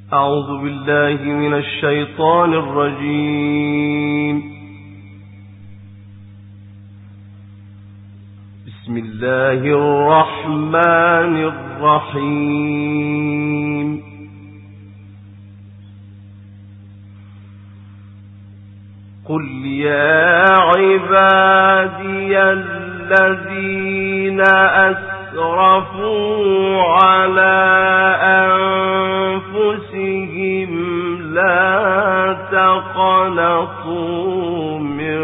أعوذ بالله من الشيطان الرجيم. بسم الله الرحمن الرحيم. قل يا عبادي الذين أسرفوا على أنفسهم لا تقنطوا من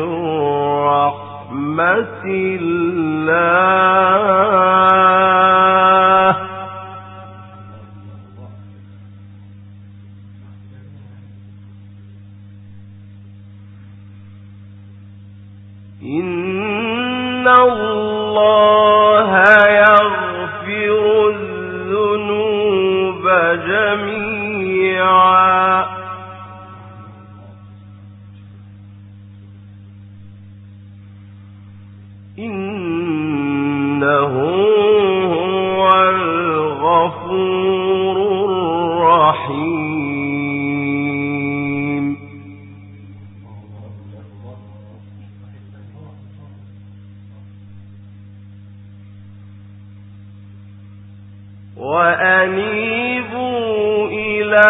رحمة الله إن الله يغفر الذنوب جميعا إنه هو الغفور الرحيم. وأنيبوا إلى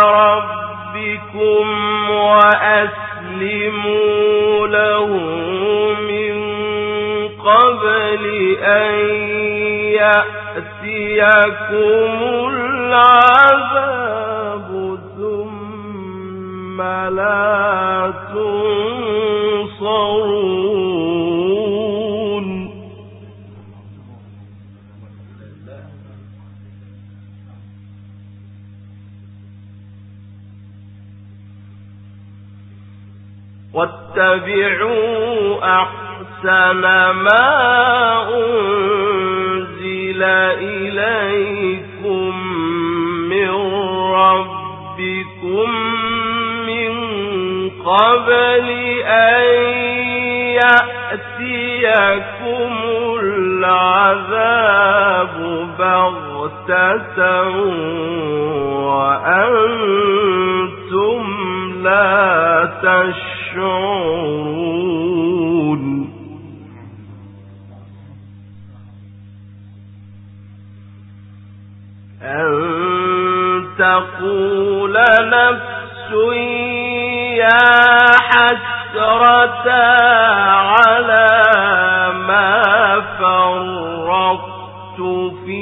ربكم وأسلموا له من قبل أن يأتيكم العذاب ثم لا تنصرون. واتبعوا أحسن ما أنزل إليكم من ربكم من قبل أن يأتيكم العذاب بغتة وأنتم لا تشعرون. أن تقول نفس يا حسرة على ما فرطت في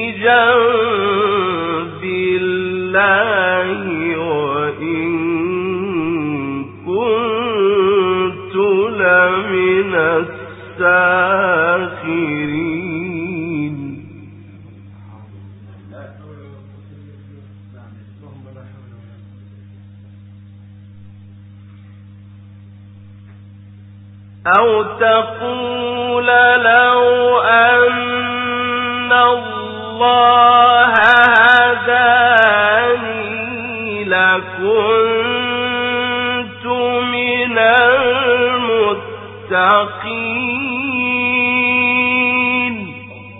جنب الله وإن كنت لمن الساخرين. أو تقول لو أن الله هداني لكنت من المتقين.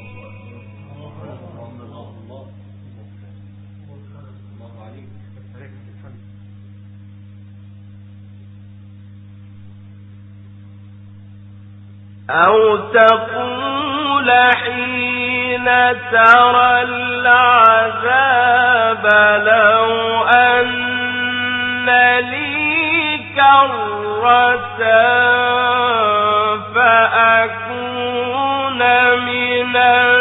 أو تقول حين ترى العذاب لو أن لي كرة فأكون من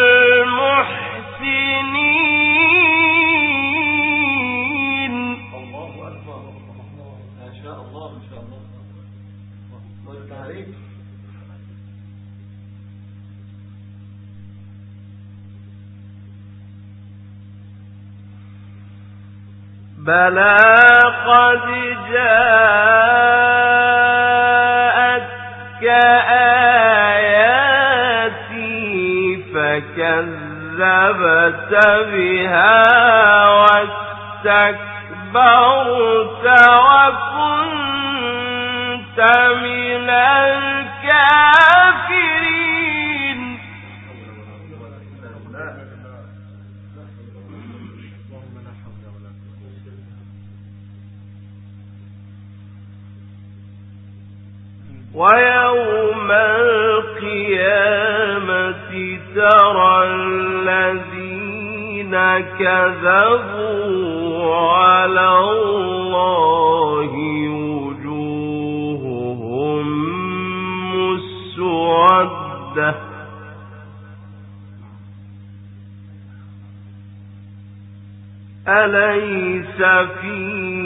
المحسنين. الله أكبر. ما شاء الله ما شاء الله. الله يفتح عليك. بلى قد جاءتك آياتي فكذبت بها واستكبرت وكنت من الكافرين. ويوم القيامة ترى الذين كذبوا على الله وجوههم مسودة أليس في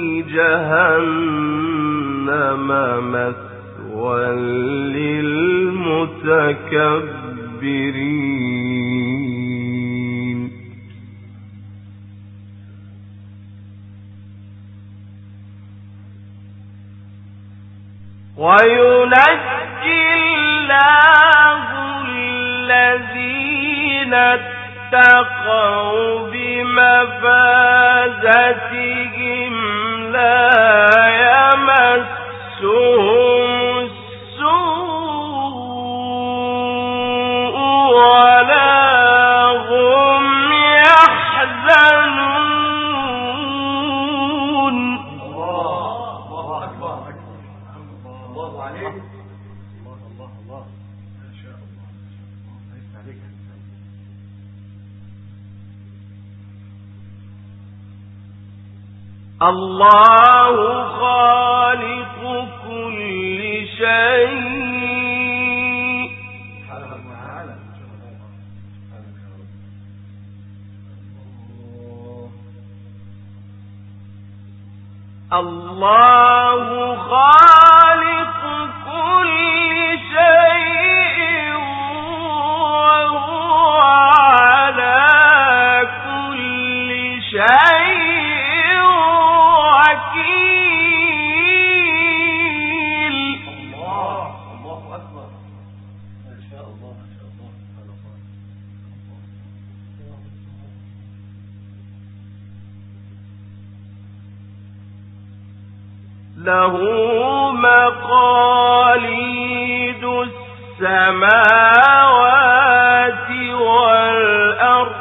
جهنم مثوى للمتكبرين وينجي الله الذين اتقوا بمفازتهم لا يمسهم السوء ولا هم يحزنون. الله أكبر. الله عليك. الله ما شاء الله. عليك. الله خالق كل شيء الله خالق كل شيء وهو على كل شيء له مقاليد السماوات والأرض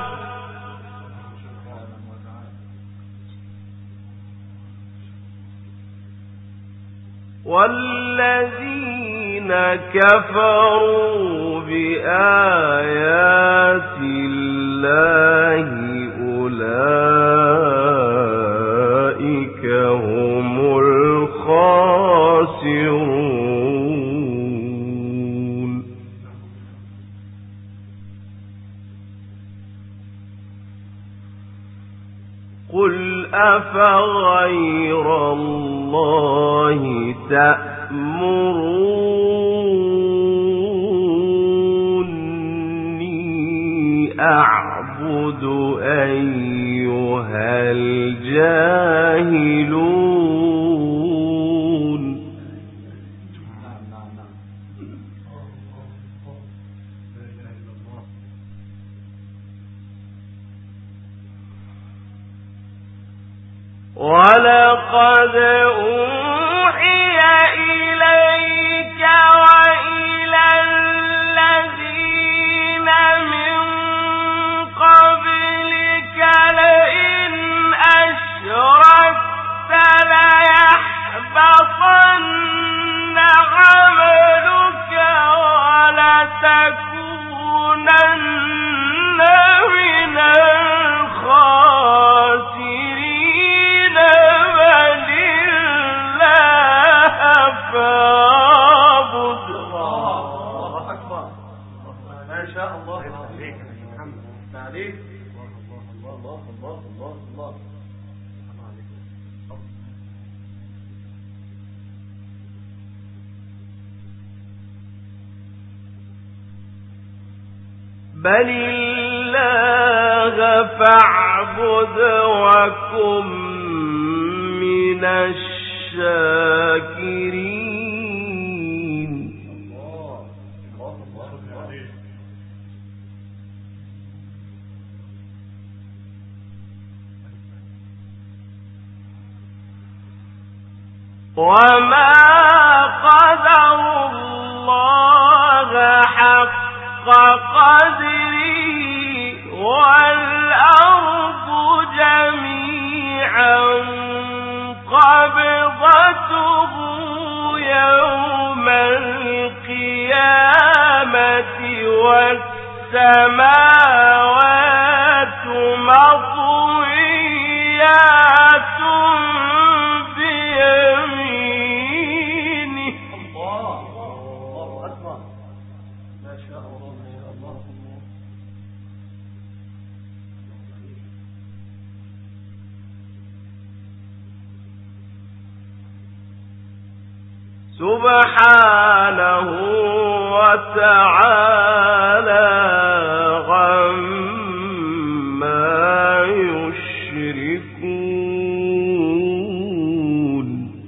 والذين كفروا بآيات الله أولئك هم الخاسرون. قل أفغير الله تأمروني أعبد أيها الجاهلون. ولقد أوحي إليك وإلى الذين من قبلك لئن أشركت ليحبطن عملك ولتكونن من الخاسرين. فاعبد. الله أكبر. ما شاء الله عليك. محمد عليك. الله. بل الله فاعبد وكن من الشاكرين. وما قدر الله حق قدره والأرض جميعا قبضته يوم السماوات مطويات بيمينه. الله أكبر. ما شاء الله ما شاء الله. سبحانه وتعالى عما يشركون.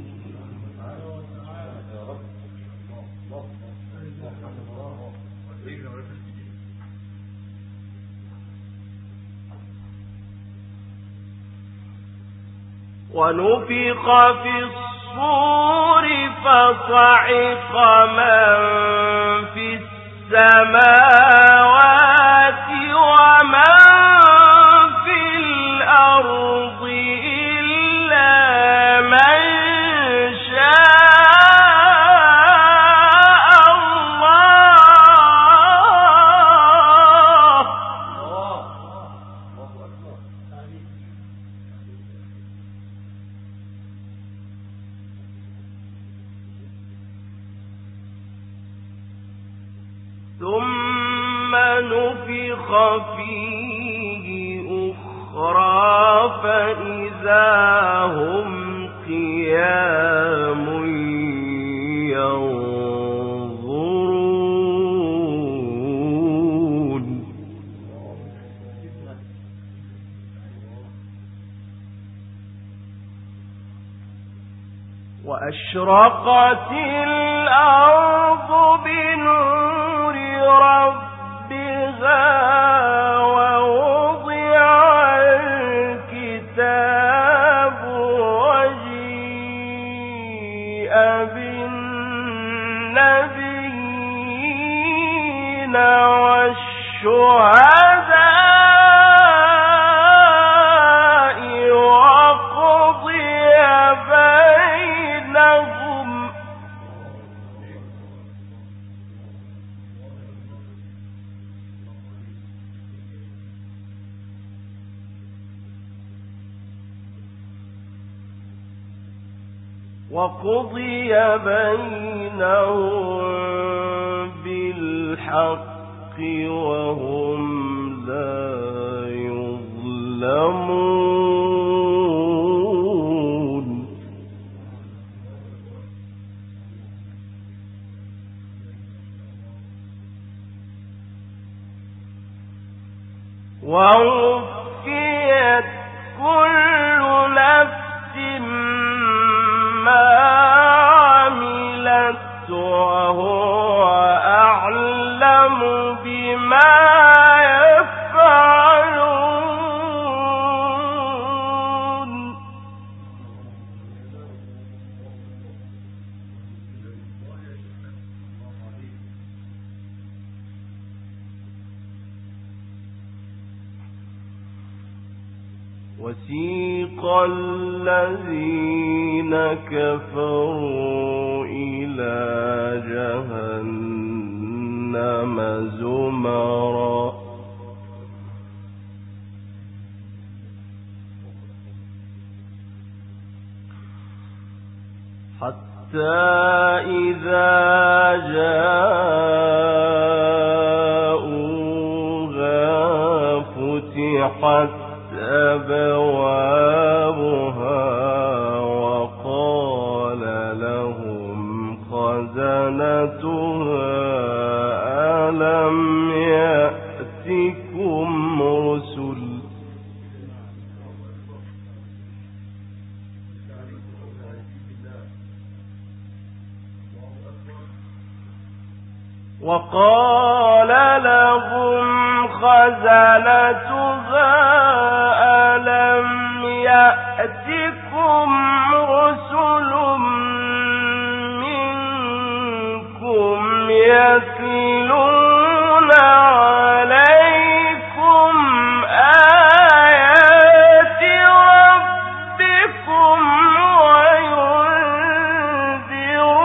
ونفخ في الصور فصعق من في السماوات ومن في الأرض إلا من شاء الله. ثم نفخ فيه أخرى فإذا هم قيام ينظرون. وأشرقت الأرض بنور ربها ووضع الكتاب وجيء بالنبيين والشهداء وقضي بينهم بالحق وهم لا يظلمون. ووفيت كل نفس ما عملت وهو أعلم بما يفعلون. وسيق الذين كفروا إلى جهنم زمرا حتى إذا جاءوها فتحت أبوابها وقال لهم خزنتها ألم يأتكم رسل ألم يأتكم رسل منكم يتلون عليكم آيات ربكم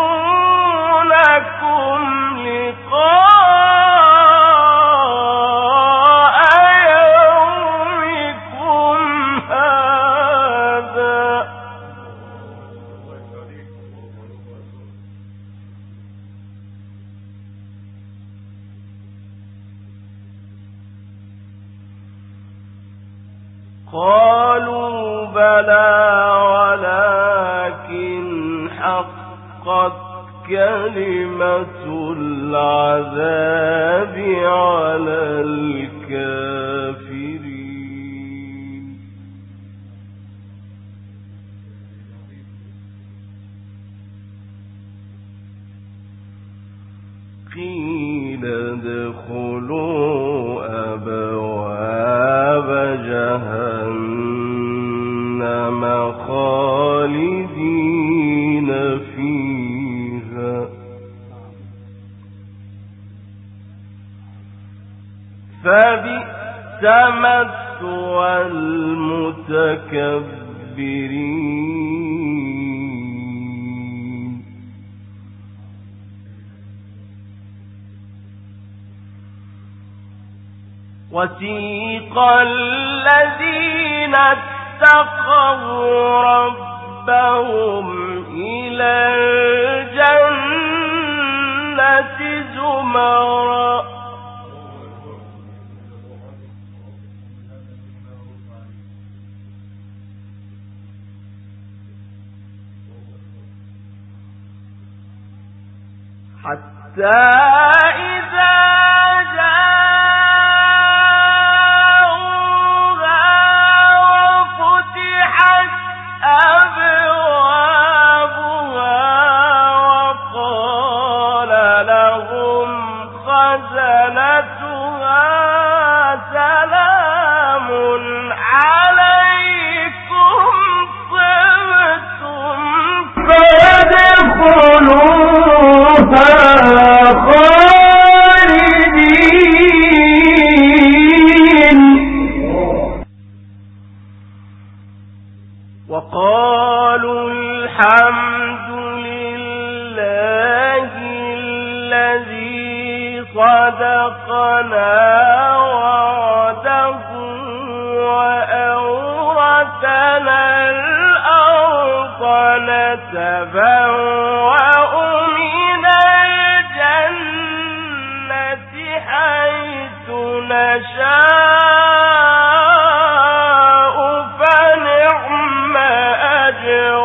وينذرونكم لقاء قالوا بلى ولكن حقت كلمة العذاب على الكافرين. قيل ادخلوا أبواب جهنم خالدين فيها فبئس مثوى المتكبرين. وسيق الذين اتقوا ربهم إلى الجنة زمرا حتى إذا وقالوا الحمد لله الذي صدقنا وعده وأورثنا الأرض نتبوأ من الجنة حيث نشاء فنعم أجر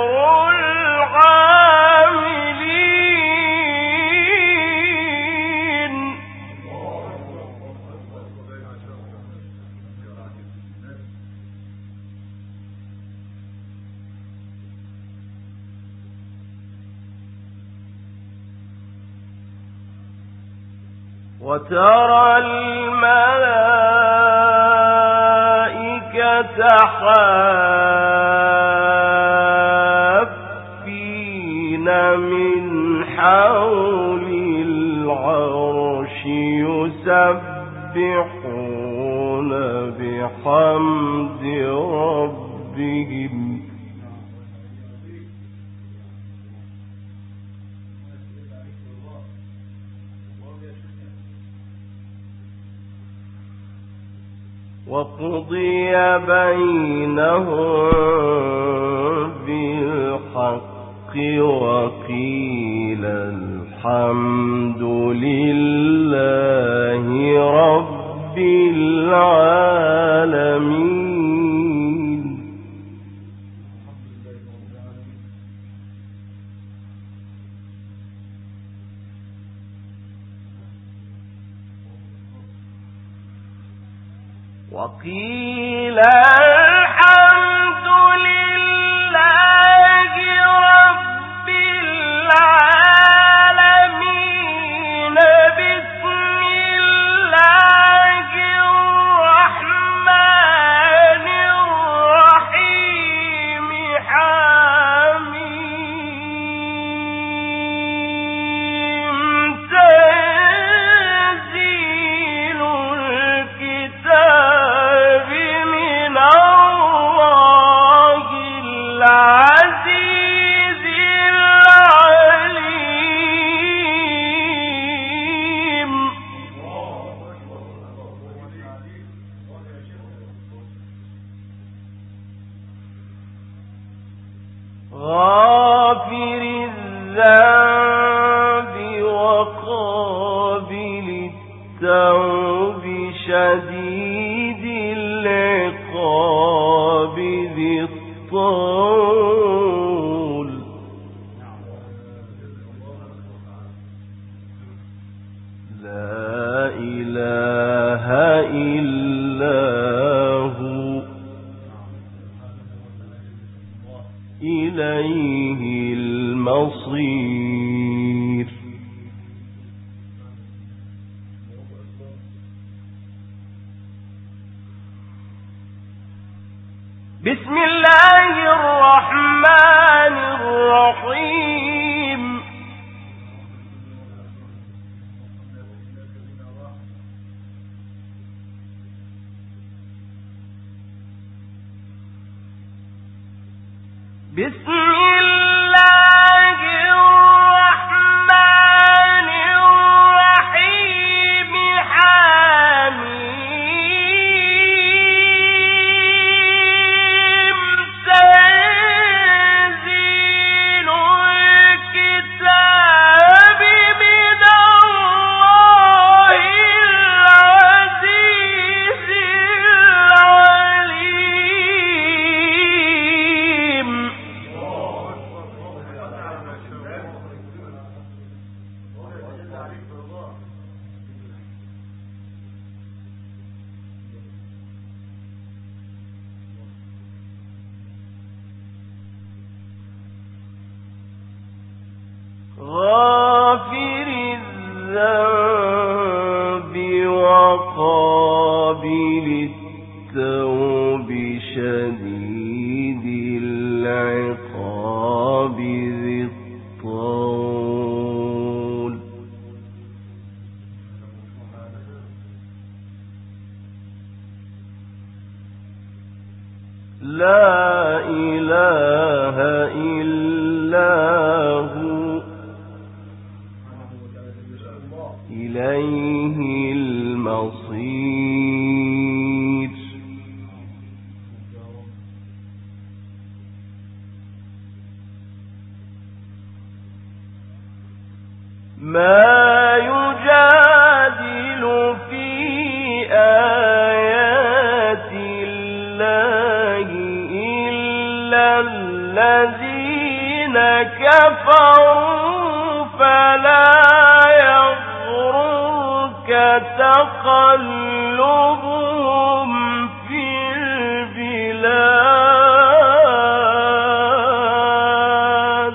العاملين. وترى الملائكة حافين من حول العرش يسبحون بحمد ربهم وقضي بينهم بالحق وقيل الحمد لله رب العالمين. وقيل الحمد لله رب العالمين. بسم الله الرحمن الرحيم. حميم. تنزيل الكتاب من الله العزيز العليم. غافر الذنب وقابل التوب شديد العقاب إليه المصير. بسم الله الرحمن الرحيم. بسم الله الرحمن الرحيم. حميم. تنزيل الكتاب من الله العزيز العليم. غافر الذنب وقابل التوب شديد العقاب ذي الطول. لا إله إلا هو إليه المصير. ما يجادل في آيات الله إلا الذين كفروا فلا يغررك تقلبهم في البلاد.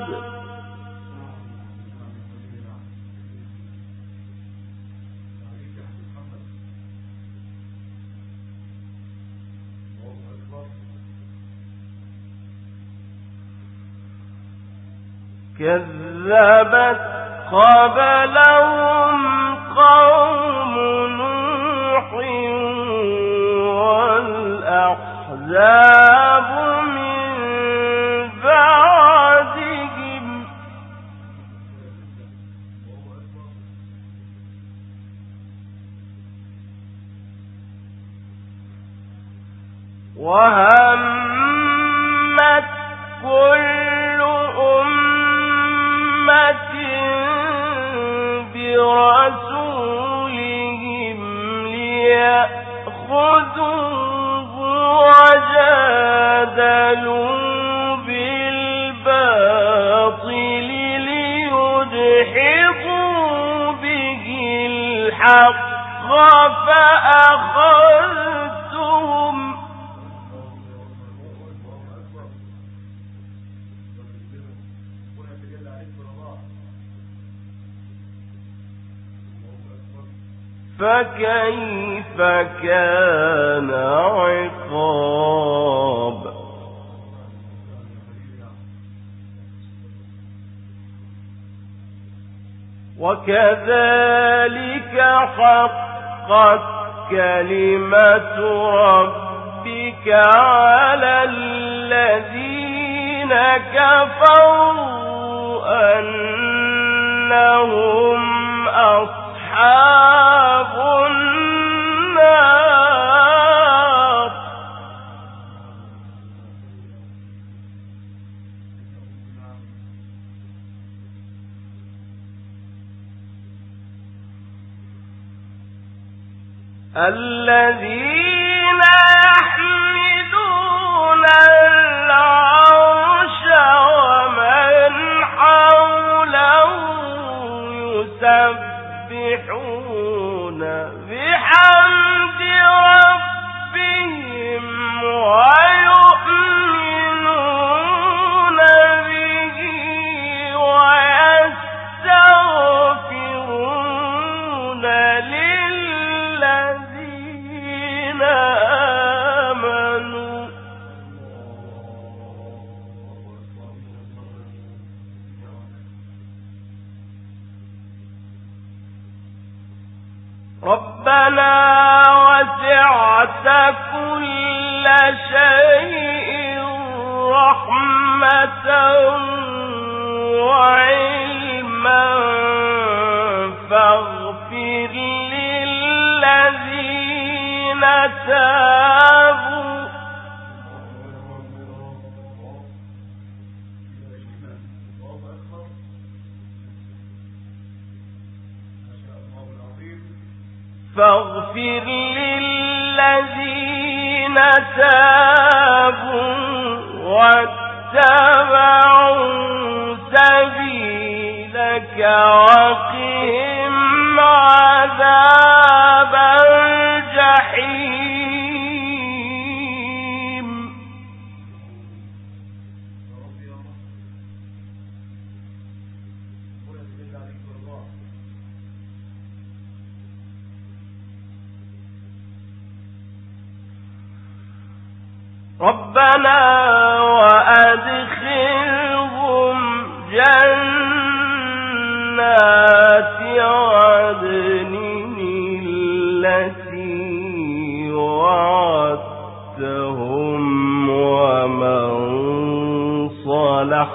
كذبت قبلهم قوم نوح والأحزاب من بعدهم. وهمت كل أمة برسولهم ليأخذوه وجادلوا بالباطل ليدحضوا به الحق فأخذتهم. فكيف كان عقاب. وكذلك حقت كلمة ربك على الذين كفروا أنهم أصحاب النار. الذين يحملون العرش ربنا وسعت كل شيء رحمة وعلما فاغفر للذين تابوا واتبعوا سبيلك وقهم عذاب الجحيم. ربنا وأدخلهم جنات عدن التي وعدتهم ومن صلح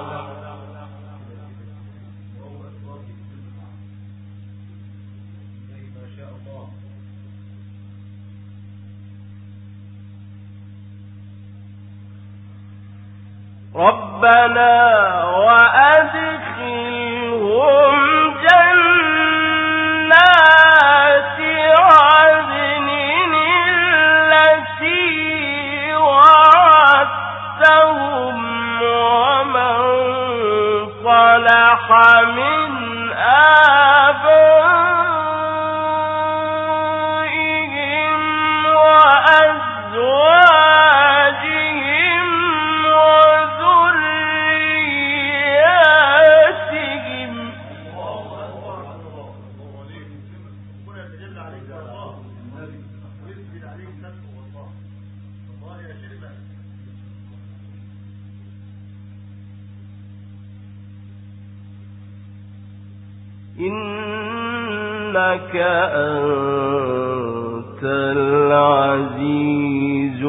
ربنا وأدخلهم جنات عدن التي وعدتهم ومن صلح من آبائهم وأزواجهم وذرياتهم. إنك أنت العزيز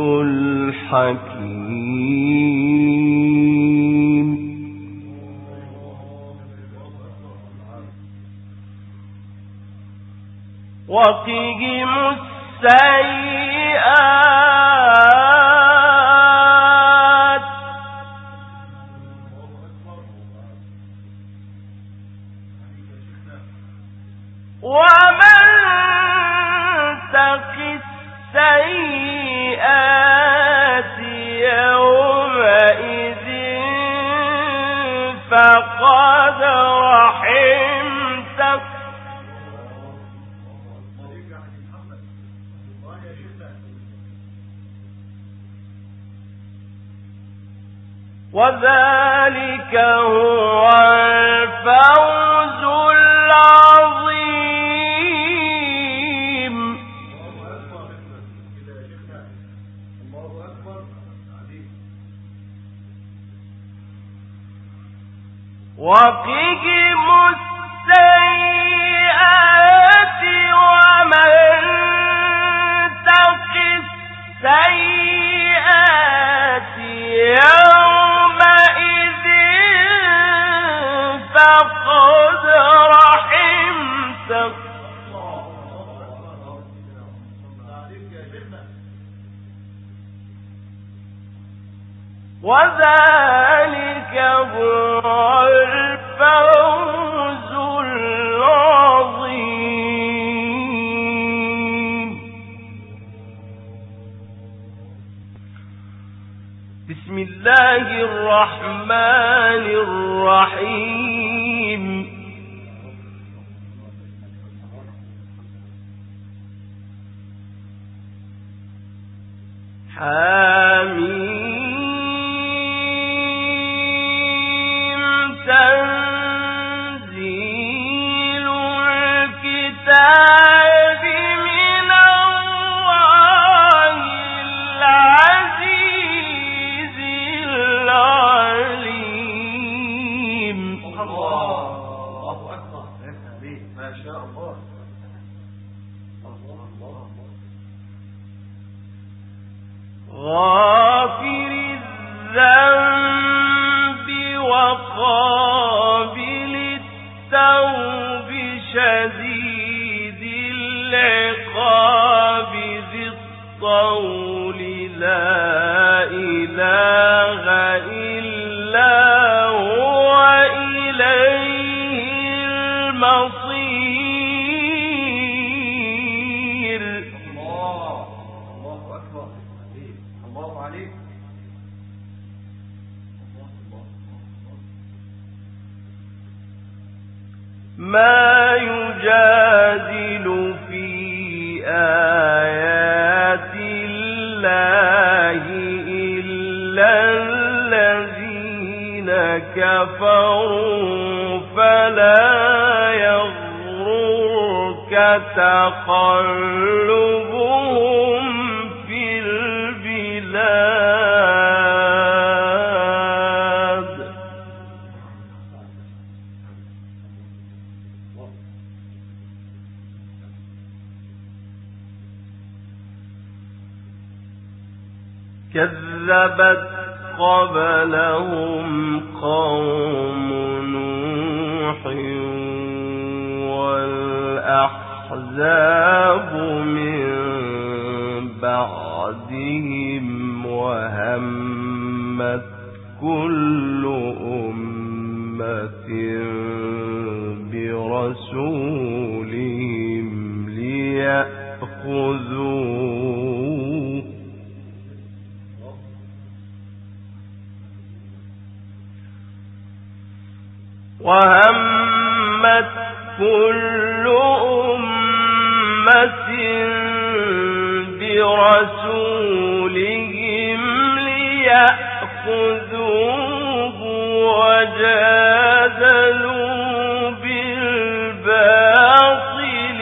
الحكيم. وقهم السيئات ومن تق السيئات يومئذ فقد رحمته وذلك هو الفوز العظيم. وقهم السيئات ومن تق السيئات يومئذ فقد رحمته وذلك هو الفوز العظيم. بسم الله الرحمن الرحيم. حميم تنزيل الكتاب من الله العزيز العليم. الله أكبر. ما شاء الله. قابل التوب شديد العقاب ذي الطول لا إله إلا هو إليه المصير. الله أكبر. الله عليك. ما يجادل في آيات الله إلا الذين كفروا فلا يغررك تقلبهم في البلاد. كذبت قبلهم قوم نوح والأحزاب من بعدهم وهمت كل أمة برسولهم ليأخذوه وهمت كل أمة برسولهم ليأخذوه وجادلوا بالباطل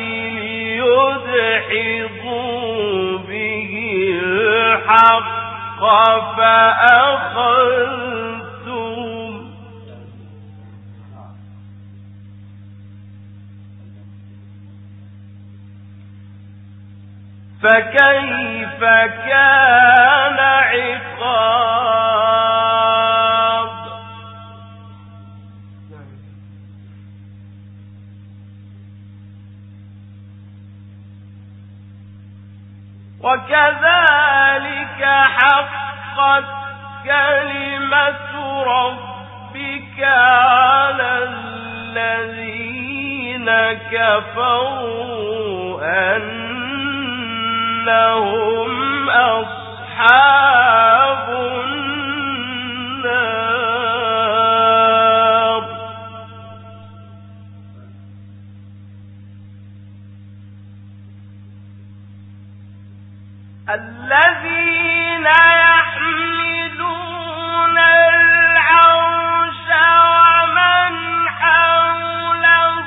ليدحضوا به الحق فأخذتهم. فكيف كان عقاب. وكذلك حقت كلمة ربك على الذين كفروا أنهم أصحاب النار. الذين يحملون العرش ومن حوله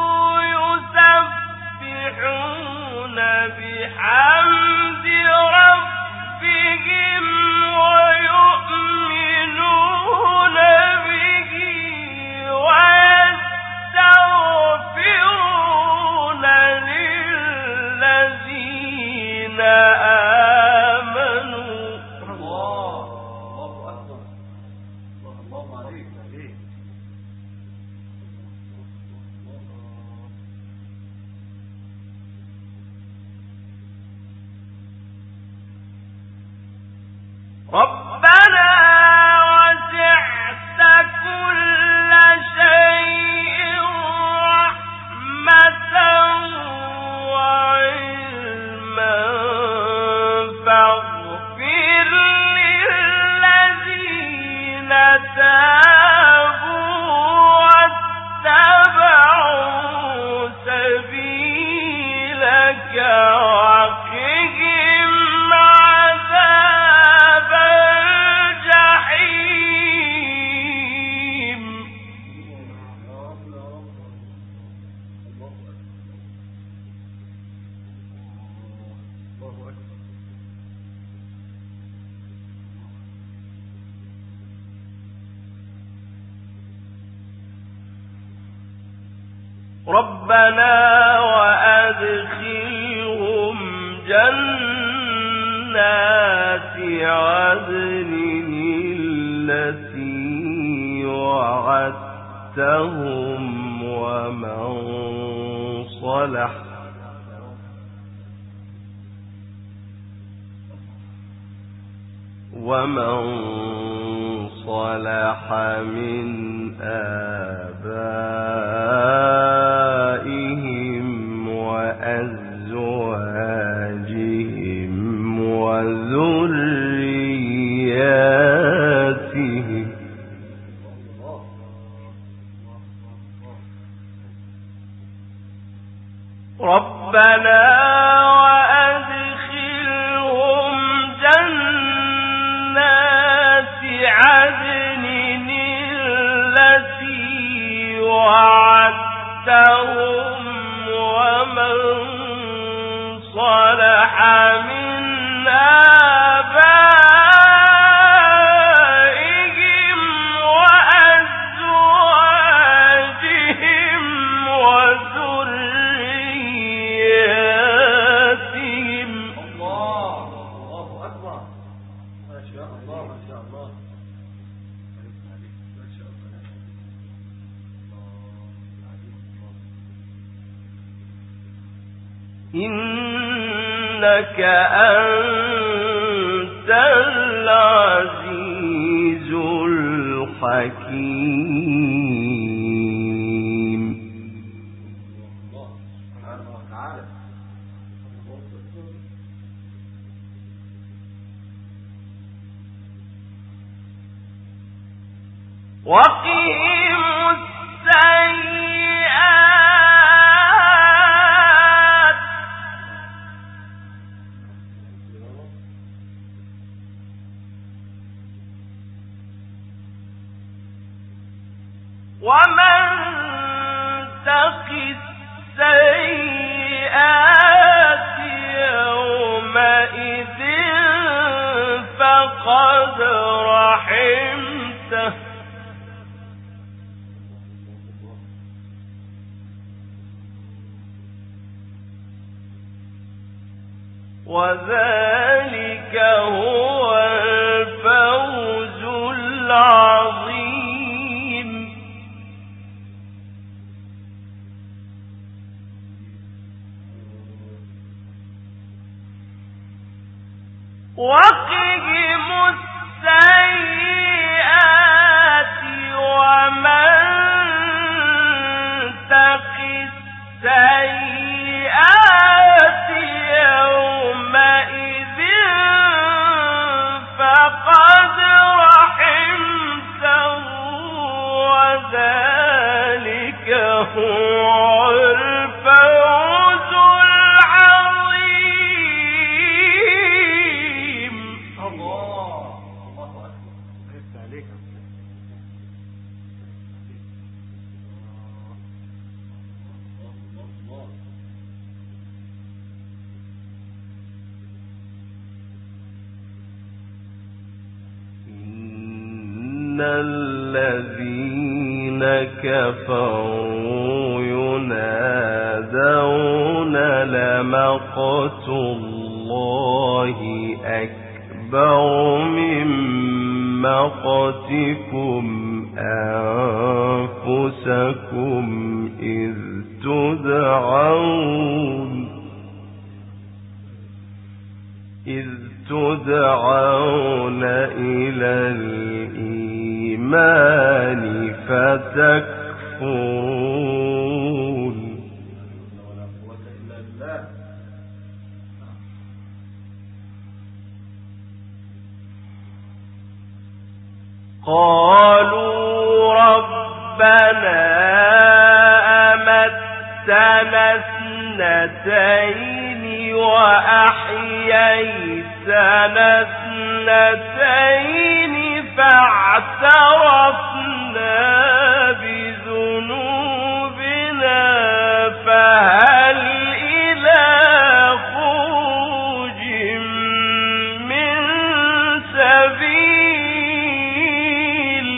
يسبحون بحمد ربهم ويؤمنون به ويستغفرون للذين آمنوا. الله أكبر. الله عليك. ربنا وسعت كل شيء رحمة وعلما فاغفر للذين تابوا واتبعوا سبيلك وقهم عذاب الجحيم. ربنا وأدخلهم جنات عدن التي وعدتهم وعدتهم ومن صلح من آبائهم وأزواجهم وذرياتهم ربنا وأدخلهم جنات عدن التي وعدتهم ومن صلح من آبائهم وأزواجهم وذرياتهم الله أكبر. ما شاء الله ما شاء الله. إنك أنت العزيز الحكيم. الله سبحانه وتعالى. وقهم السيئات ومن تق السيئات يومئذ فقد رحمته وذلك هو الفوز العظيم. وقهم السيئات ومن تق السيئات يومئذ فقد رحمته وذلك هو الفوز العظيم. الله أكبر. عرفت عليك. إن الذين كفروا ينادون لمقت الله أكبر من مقتكم أنفسكم إذ تدعون إلى الإيمان فتكفرون. ولا قوة إلا بالله. قالوا ربنا أمتنا اثنتين وأحييتنا اثنتين فاعترفنا بذنوبنا فهل إلى خروج من سبيل.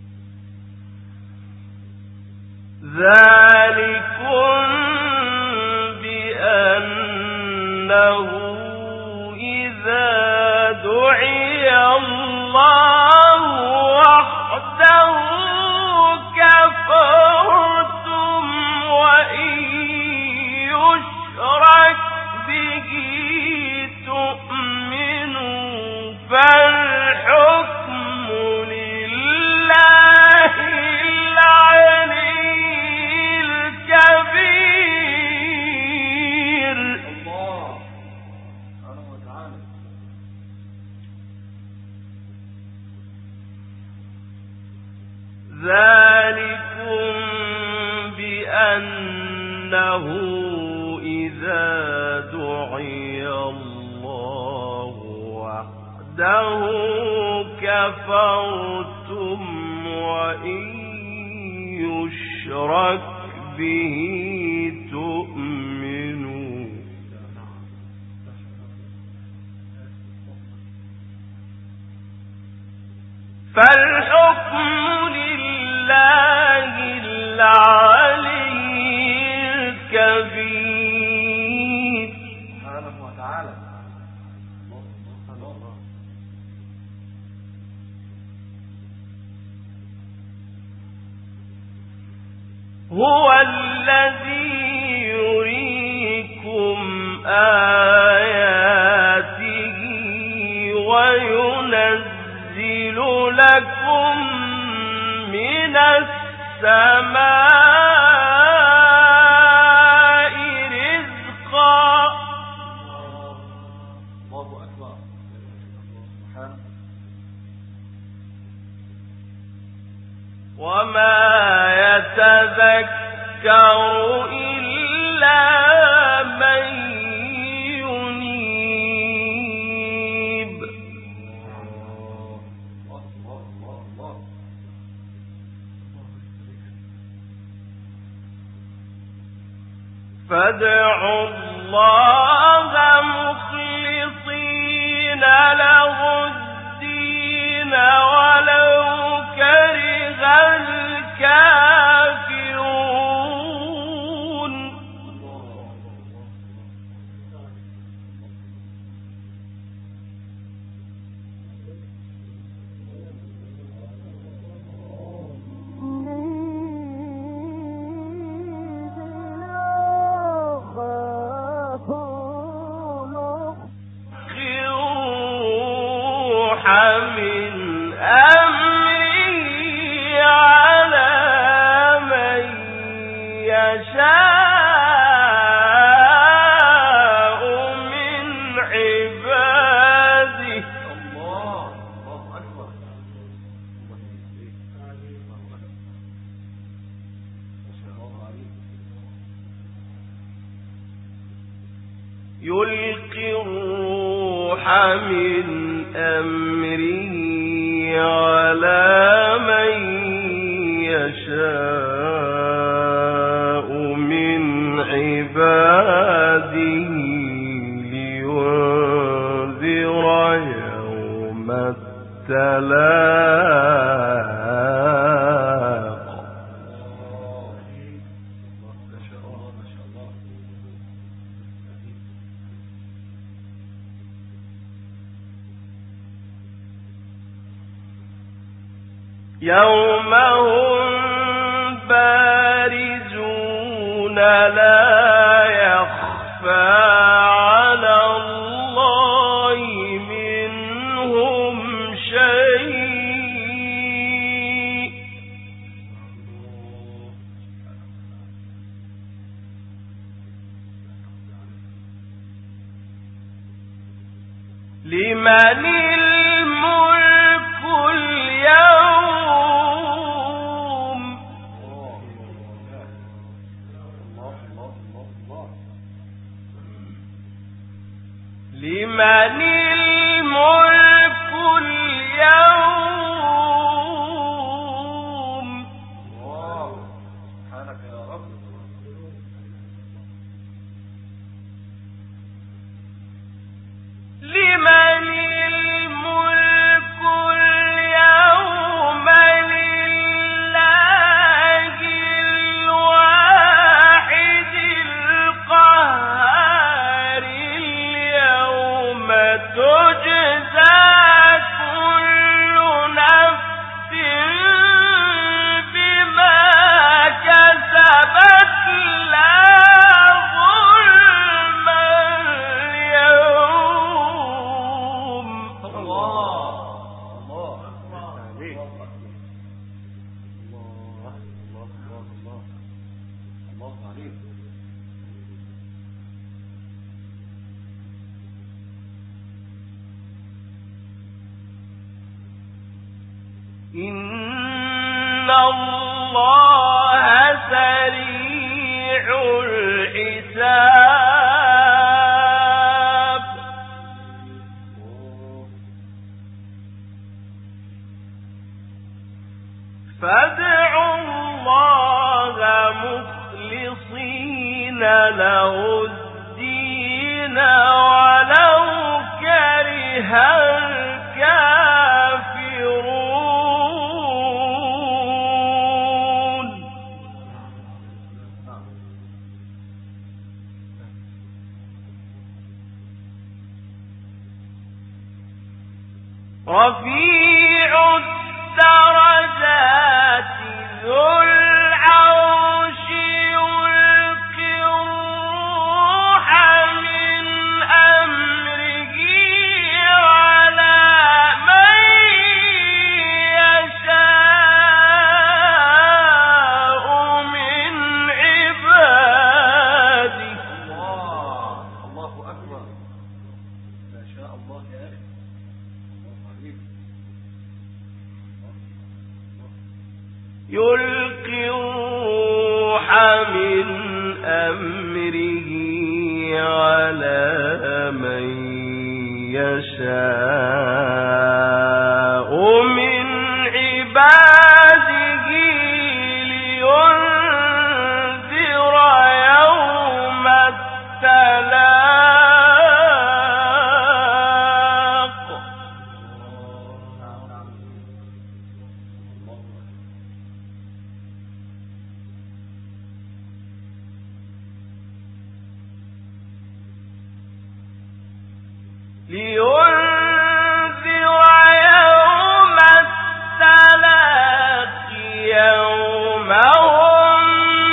ذلكم إنه إذا دعي الله وحده كفرتم وإن يشرك به تؤمنوا فالحكم لله العلي الكبير سبحانه وتعالى. هو الذي يريكم آياته وينزل لكم من السماء رزقا. الله أكبر. وما يتذكر إلا من ينيب. فادعوا الله مخلصين له الدين ولو كره الكافرون. من أمري على من يشاء من عباده. الله أكبر. يلقي الروح من أمره على من يشاء من عباده لينذر يوم التلاق. يوم هم بارزون لا يخفى على الله منهم شيء. لمن الملك اليوم. لمن الملك اليوم. سبحانك يا رب. لمن الملك اليوم لله الواحد القهار. اليوم تجزى كل نفس بما كسبت لا ظلم اليوم. الله عليك. إن الله سريع الحساب فادعوا الله مخلصين له الدين ولو كره الكافرون رفيع الدرجات ذو العرش يلقي الروح من أمره على من يشاء من عباده. الله أكبر. ما شاء الله يا أخي. يلقي الروح من أمره على من يشاء من عباده لينذر يوم التلاق يوم هم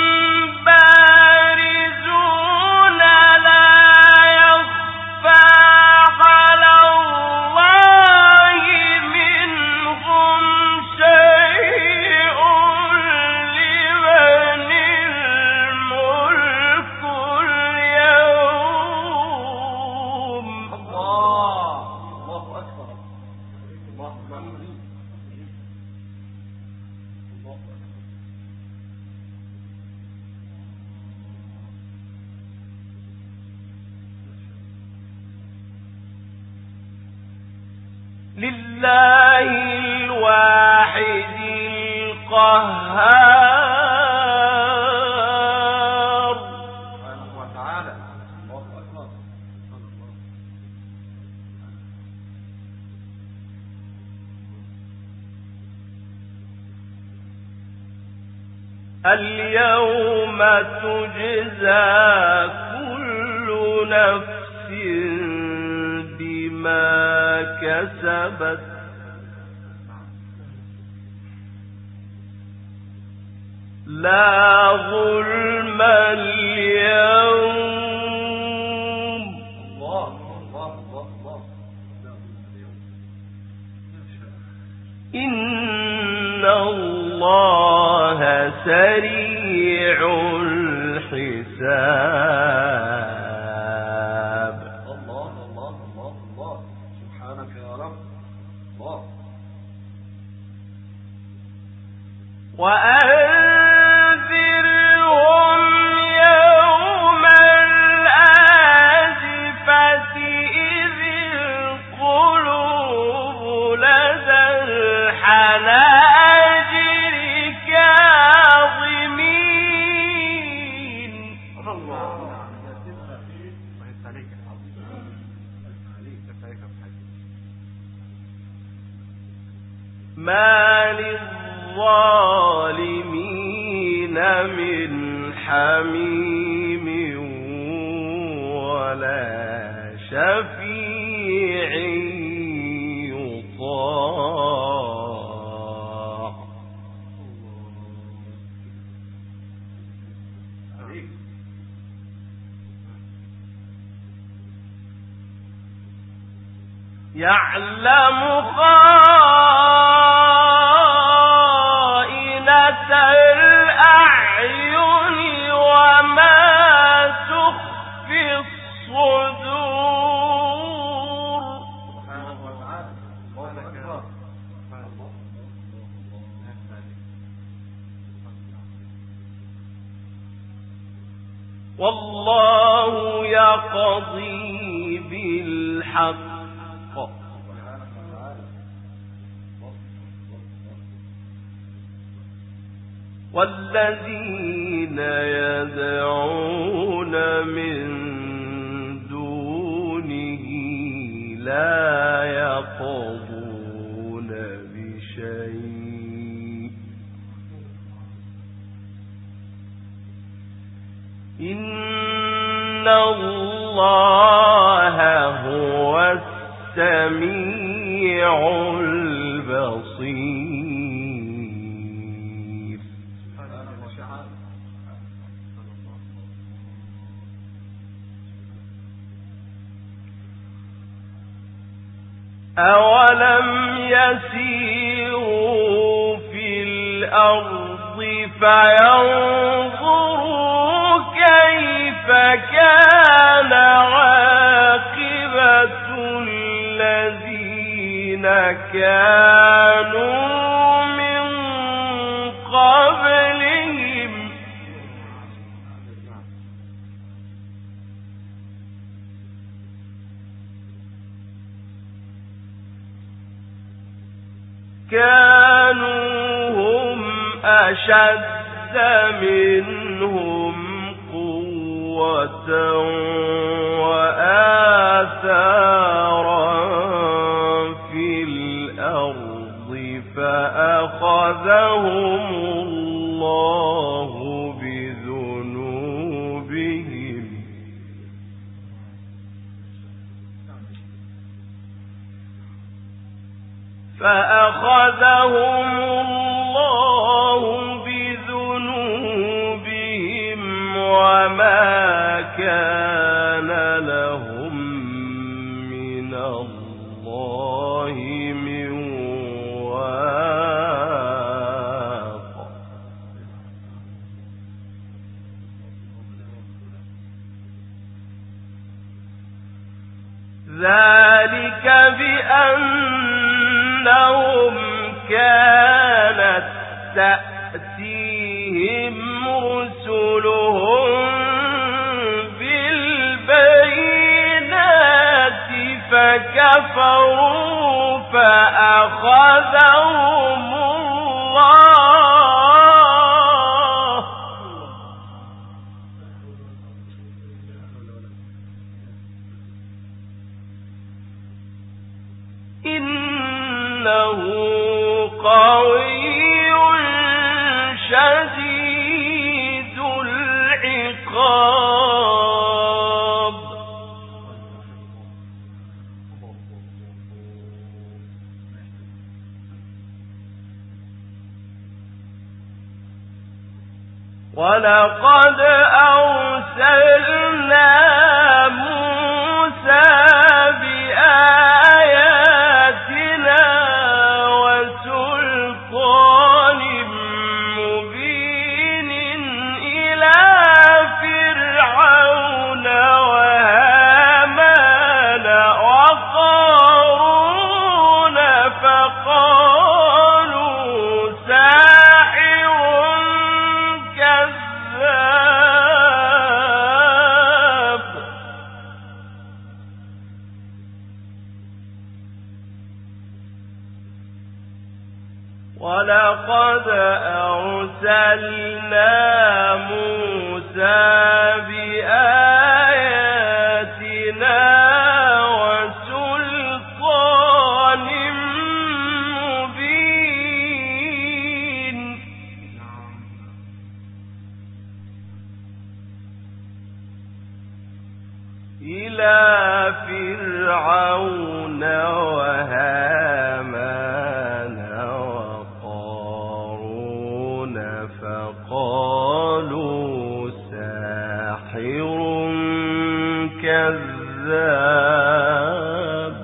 بارزون لا يخفى على الله منهم شيء لمن الملك اليوم. الله أكبر. الله أكبر. لله الواحد القهار سبحانه وتعالى. الله أكبر. اليوم تجزى كل نفس بما كسبت لا ظلم اليوم. الله الله الله الله. إن الله سريع الحساب. الله الله الله الله. سبحانك يا رب. الله. وأنذرهم يوم الآزفة إذ القلوب لدى الحناجر كاظمين. الله. ما للظالمين من حميم ولا شفيع يطاع. يعلم خائنة الأعين وما تخفي الصدور. سبحانه وتعالى. الله أكبر. والله يقضي بالحق والذين يدعون من دونه لا يقضون بشيء إن الله هو السميع البصير. أولم يسيروا في الأرض فينظروا كيف كان عاقبة الذين كانوا من قبلهم كانوا هم أشد منهم قوة وآثارا في الأرض فأخذهم الله بذنوبهم وما كان لهم من الله من واق. ذلك بأنهم كانت تأتيهم رسلهم بالبينات فكفروا فأخذهم الله إنه قوي شديد العقاب. ولقد أرسلنا موسى بآياتنا وسلطان مبين إلى فرعون وهامان وقارون فقالوا ساحر كذاب. ولقد أرسلنا موسى بآياتنا وسلطان مبين إلى فرعون وهامان وقارون فقالوا ساحر كذاب.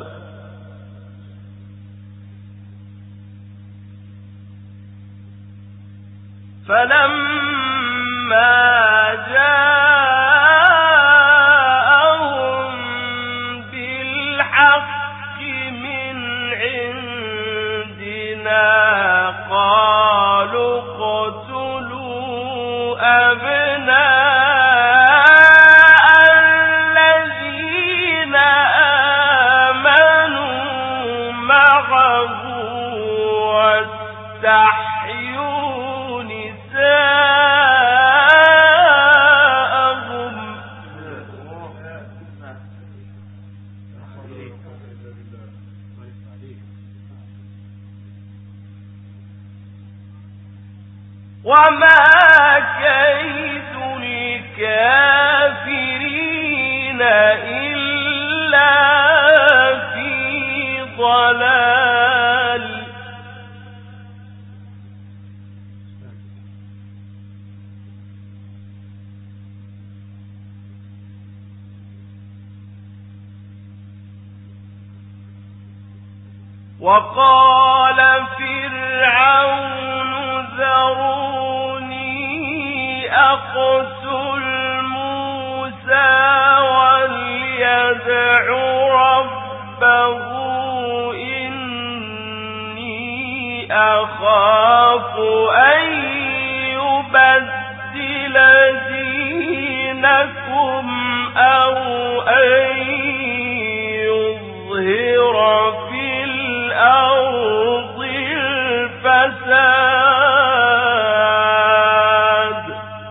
فلما جاءهم بالحق من وما كيد الكافرين إلا في ضلال. وقال فرعون ذروني أقتل موسى وليدع ربه إني أخاف أن يبدل دينكم أو أن يظهر في الأرض الفساد.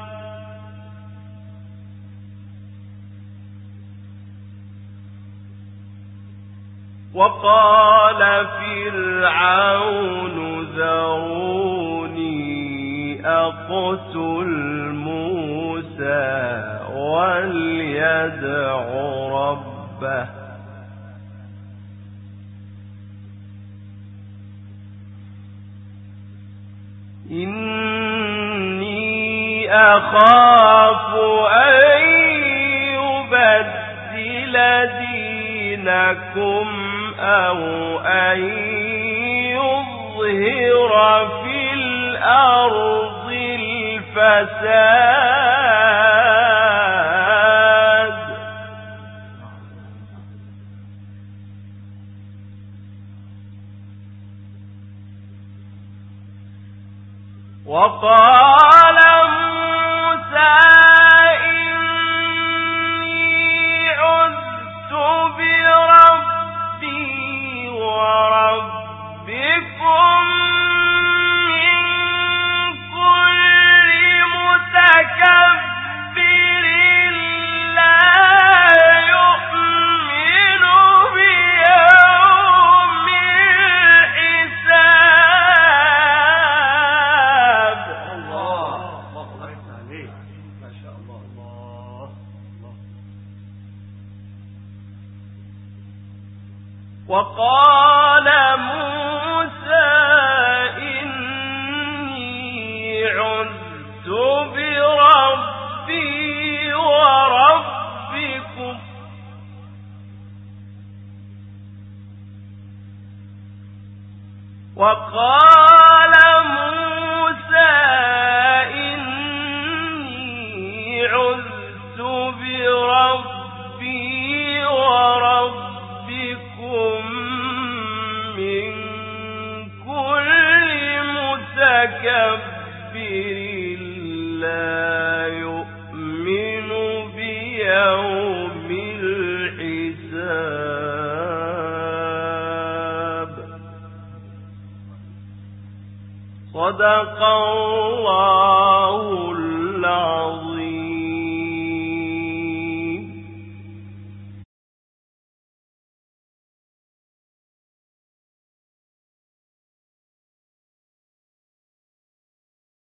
وقال فرعون ذروني أقتل موسى وليدع ربه إني أخاف أن يبدل دينكم أو أن يظهر في الأرض الفساد. وقال موسى إني عذت بربي وربكم من كل متكبر لا يؤمن بيوم الحساب. ما شاء الله. وقال موسى إني عذت بربي وربكم وقال موسى إني عذت بربي وربكم من كل متكبر لا يؤمن بيوم الحساب. صدق الله